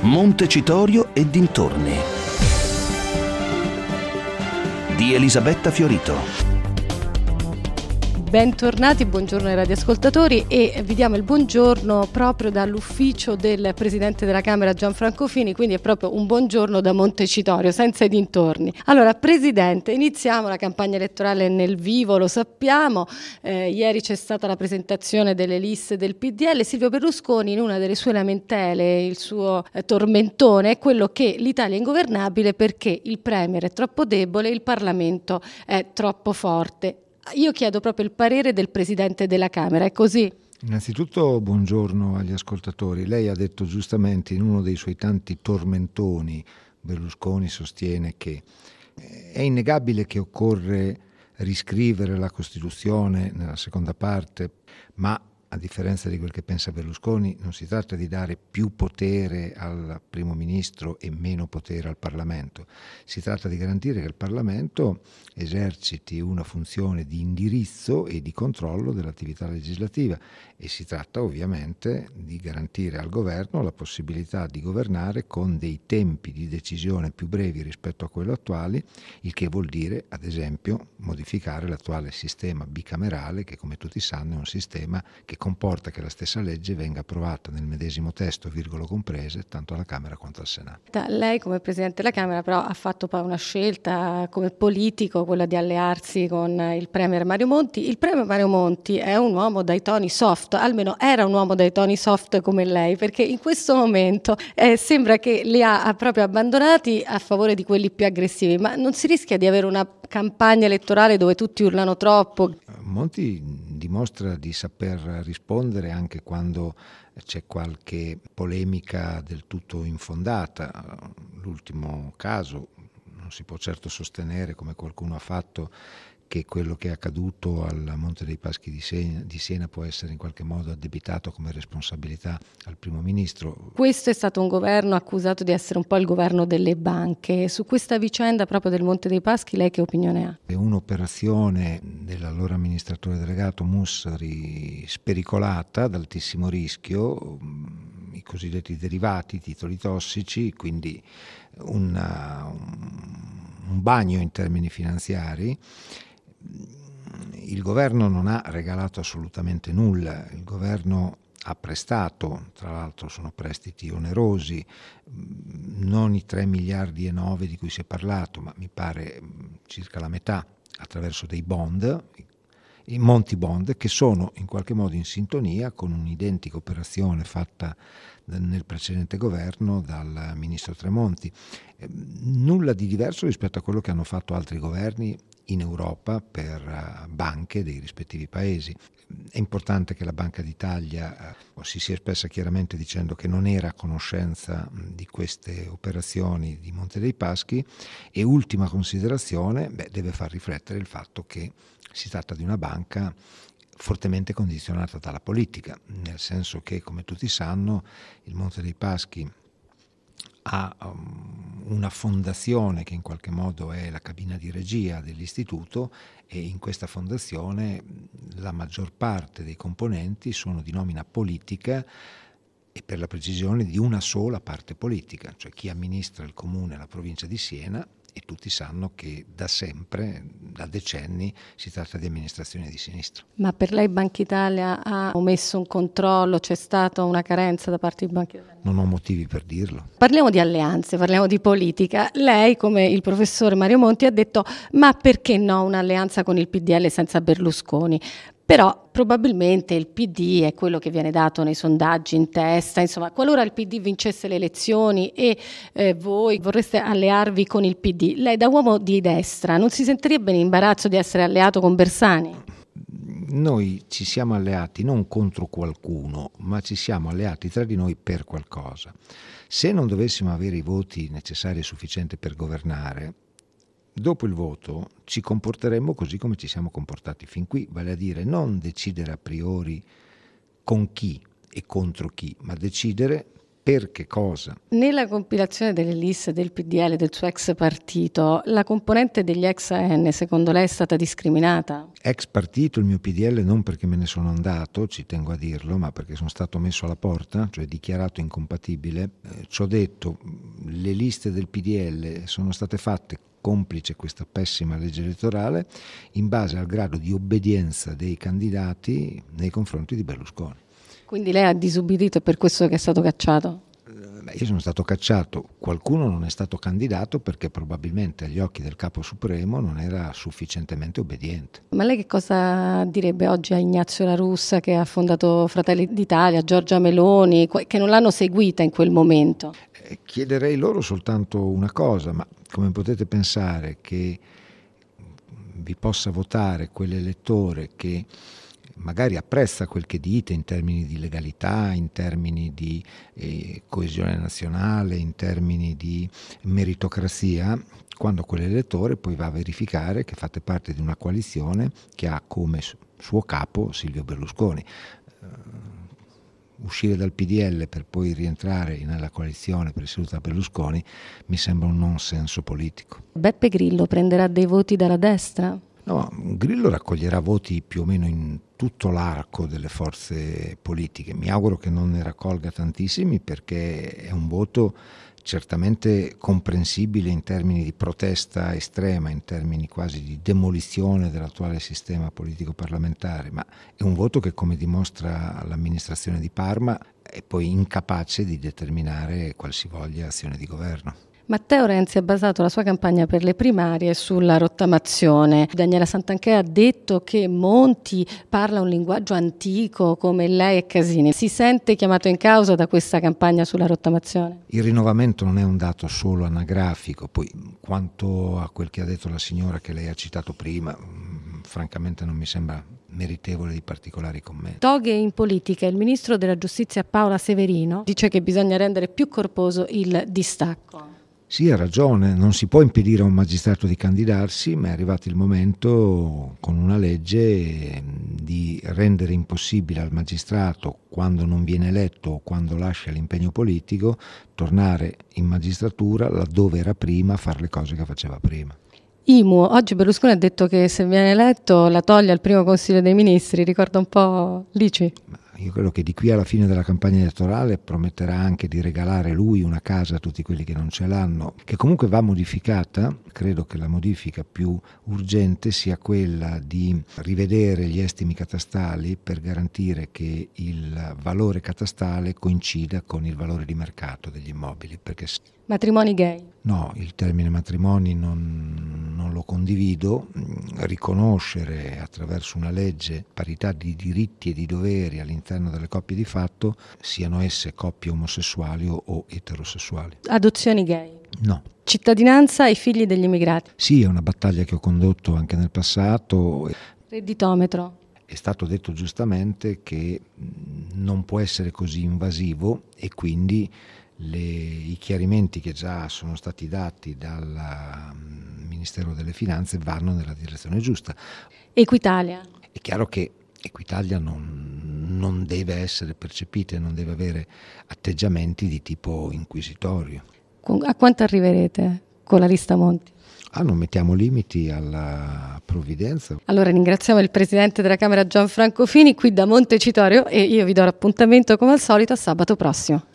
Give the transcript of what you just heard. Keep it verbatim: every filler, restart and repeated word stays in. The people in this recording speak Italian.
Montecitorio e dintorni di Elisabetta Fiorito. Bentornati, buongiorno ai radioascoltatori e vi diamo il buongiorno proprio dall'ufficio del Presidente della Camera Gianfranco Fini, quindi è proprio un buongiorno da Montecitorio, senza i dintorni. Allora, Presidente, iniziamo la campagna elettorale nel vivo, lo sappiamo, eh, ieri c'è stata la presentazione delle liste del P D L. Silvio Berlusconi, in una delle sue lamentele, il suo eh, tormentone è quello che l'Italia è ingovernabile perché il Premier è troppo debole e il Parlamento è troppo forte. Io chiedo proprio il parere del Presidente della Camera, è così? Innanzitutto buongiorno agli ascoltatori. Lei ha detto giustamente in uno dei suoi tanti tormentoni, Berlusconi sostiene che è innegabile che occorre riscrivere la Costituzione nella seconda parte, ma a differenza di quel che pensa Berlusconi, non si tratta di dare più potere al primo ministro e meno potere al Parlamento. Si tratta di garantire che il Parlamento eserciti una funzione di indirizzo e di controllo dell'attività legislativa e si tratta ovviamente di garantire al governo la possibilità di governare con dei tempi di decisione più brevi rispetto a quello attuali, il che vuol dire, ad esempio, modificare l'attuale sistema bicamerale che, come tutti sanno, è un sistema che comporta che la stessa legge venga approvata nel medesimo testo, virgolo comprese, tanto alla Camera quanto al Senato. Lei come Presidente della Camera però ha fatto poi una scelta come politico, quella di allearsi con il Premier Mario Monti. Il Premier Mario Monti è un uomo dai toni soft, almeno era un uomo dai toni soft come lei, perché in questo momento eh, sembra che li ha proprio abbandonati a favore di quelli più aggressivi, ma non si rischia di avere una campagna elettorale dove tutti urlano troppo? Monti dimostra di saper rispondere anche quando c'è qualche polemica del tutto infondata. L'ultimo caso, non si può certo sostenere, come qualcuno ha fatto, che quello che è accaduto al Monte dei Paschi di Siena, di Siena può essere in qualche modo addebitato come responsabilità al primo ministro. Questo è stato un governo accusato di essere un po' il governo delle banche. Su questa vicenda proprio del Monte dei Paschi lei che opinione ha? È un'operazione dell'allora amministratore delegato Mussari spericolata, ad altissimo rischio, i cosiddetti derivati, i titoli tossici, quindi una, un bagno in termini finanziari. Il governo non ha regalato assolutamente nulla, il governo ha prestato, tra l'altro sono prestiti onerosi, non i tre miliardi e nove di cui si è parlato, ma mi pare circa la metà attraverso dei bond, i Monti Bond, che sono in qualche modo in sintonia con un'identica operazione fatta nel precedente governo dal ministro Tremonti. Nulla di diverso rispetto a quello che hanno fatto altri governi in Europa per banche dei rispettivi paesi. È importante che la Banca d'Italia si sia espressa chiaramente dicendo che non era a conoscenza di queste operazioni di Monte dei Paschi e ultima considerazione, beh, deve far riflettere il fatto che si tratta di una banca fortemente condizionata dalla politica, nel senso che, come tutti sanno, il Monte dei Paschi ha um, una fondazione che in qualche modo è la cabina di regia dell'istituto e in questa fondazione la maggior parte dei componenti sono di nomina politica e per la precisione di una sola parte politica, cioè chi amministra il comune e la provincia di Siena, e tutti sanno che da sempre, da decenni, si tratta di amministrazione di sinistra. Ma per lei Banca Italia ha omesso un controllo? C'è stata una carenza da parte di Banca Italia? Non ho motivi per dirlo. Parliamo di alleanze, parliamo di politica. Lei, come il professore Mario Monti, ha detto ma perché no un'alleanza con il P D L senza Berlusconi? Però probabilmente il P D è quello che viene dato nei sondaggi in testa, insomma, qualora il P D vincesse le elezioni e eh, voi vorreste allearvi con il P D, lei da uomo di destra non si sentirebbe in imbarazzo di essere alleato con Bersani? Noi ci siamo alleati non contro qualcuno, ma ci siamo alleati tra di noi per qualcosa. Se non dovessimo avere i voti necessari e sufficienti per governare, dopo il voto ci comporteremmo così come ci siamo comportati fin qui, vale a dire non decidere a priori con chi e contro chi, ma decidere per che cosa? Nella compilazione delle liste del P D L, del suo ex partito, la componente degli ex A N secondo lei è stata discriminata? Ex partito, il mio P D L, non perché me ne sono andato, ci tengo a dirlo, ma perché sono stato messo alla porta, cioè dichiarato incompatibile. Eh, ci ho detto, le liste del P D L sono state fatte, complice questa pessima legge elettorale, in base al grado di obbedienza dei candidati nei confronti di Berlusconi. Quindi lei ha disubbidito e per questo che è stato cacciato? Beh, io sono stato cacciato, qualcuno non è stato candidato perché probabilmente agli occhi del Capo Supremo non era sufficientemente obbediente. Ma lei che cosa direbbe oggi a Ignazio La Russa, che ha fondato Fratelli d'Italia, Giorgia Meloni, che non l'hanno seguita in quel momento? Eh, chiederei loro soltanto una cosa, ma come potete pensare che vi possa votare quell'elettore che magari apprezza quel che dite in termini di legalità, in termini di eh, coesione nazionale, in termini di meritocrazia, quando quell'elettore poi va a verificare che fate parte di una coalizione che ha come suo capo Silvio Berlusconi. Uh, uscire dal P D L per poi rientrare nella coalizione presieduta da Berlusconi mi sembra un non senso politico. Beppe Grillo prenderà dei voti dalla destra? No, Grillo raccoglierà voti più o meno in tutto l'arco delle forze politiche. Mi auguro che non ne raccolga tantissimi perché è un voto certamente comprensibile in termini di protesta estrema, in termini quasi di demolizione dell'attuale sistema politico parlamentare, ma è un voto che, come dimostra l'amministrazione di Parma, è poi incapace di determinare qualsivoglia azione di governo. Matteo Renzi ha basato la sua campagna per le primarie sulla rottamazione. Daniela Santanchè ha detto che Monti parla un linguaggio antico come lei e Casini. Si sente chiamato in causa da questa campagna sulla rottamazione? Il rinnovamento non è un dato solo anagrafico, poi quanto a quel che ha detto la signora che lei ha citato prima, francamente non mi sembra meritevole di particolari commenti. Toghe in politica. Il ministro della giustizia Paola Severino dice che bisogna rendere più corposo il distacco. Sì, ha ragione, non si può impedire a un magistrato di candidarsi, ma è arrivato il momento con una legge di rendere impossibile al magistrato, quando non viene eletto o quando lascia l'impegno politico, tornare in magistratura laddove era prima a fare le cose che faceva prima. I M U, oggi Berlusconi ha detto che se viene eletto la toglie al primo Consiglio dei Ministri, ricorda un po' l'I C I? Io credo che di qui alla fine della campagna elettorale prometterà anche di regalare lui una casa a tutti quelli che non ce l'hanno, che comunque va modificata. Credo che la modifica più urgente sia quella di rivedere gli estimi catastali per garantire che il valore catastale coincida con il valore di mercato degli immobili. Perché matrimoni gay? No, il termine matrimoni non, non lo condivido. Riconoscere attraverso una legge parità di diritti e di doveri all'interno delle coppie di fatto, siano esse coppie omosessuali o, o eterosessuali. Adozioni gay? No. Cittadinanza ai figli degli immigrati? Sì, è una battaglia che ho condotto anche nel passato. Redditometro? È stato detto giustamente che non può essere così invasivo e quindi Le, i chiarimenti che già sono stati dati dal Ministero delle Finanze vanno nella direzione giusta. Equitalia? È chiaro che Equitalia non, non deve essere percepita e non deve avere atteggiamenti di tipo inquisitorio. A quanto arriverete con la lista Monti? Ah, non mettiamo limiti alla provvidenza. Allora ringraziamo il Presidente della Camera Gianfranco Fini qui da Montecitorio e io vi do l'appuntamento come al solito a sabato prossimo.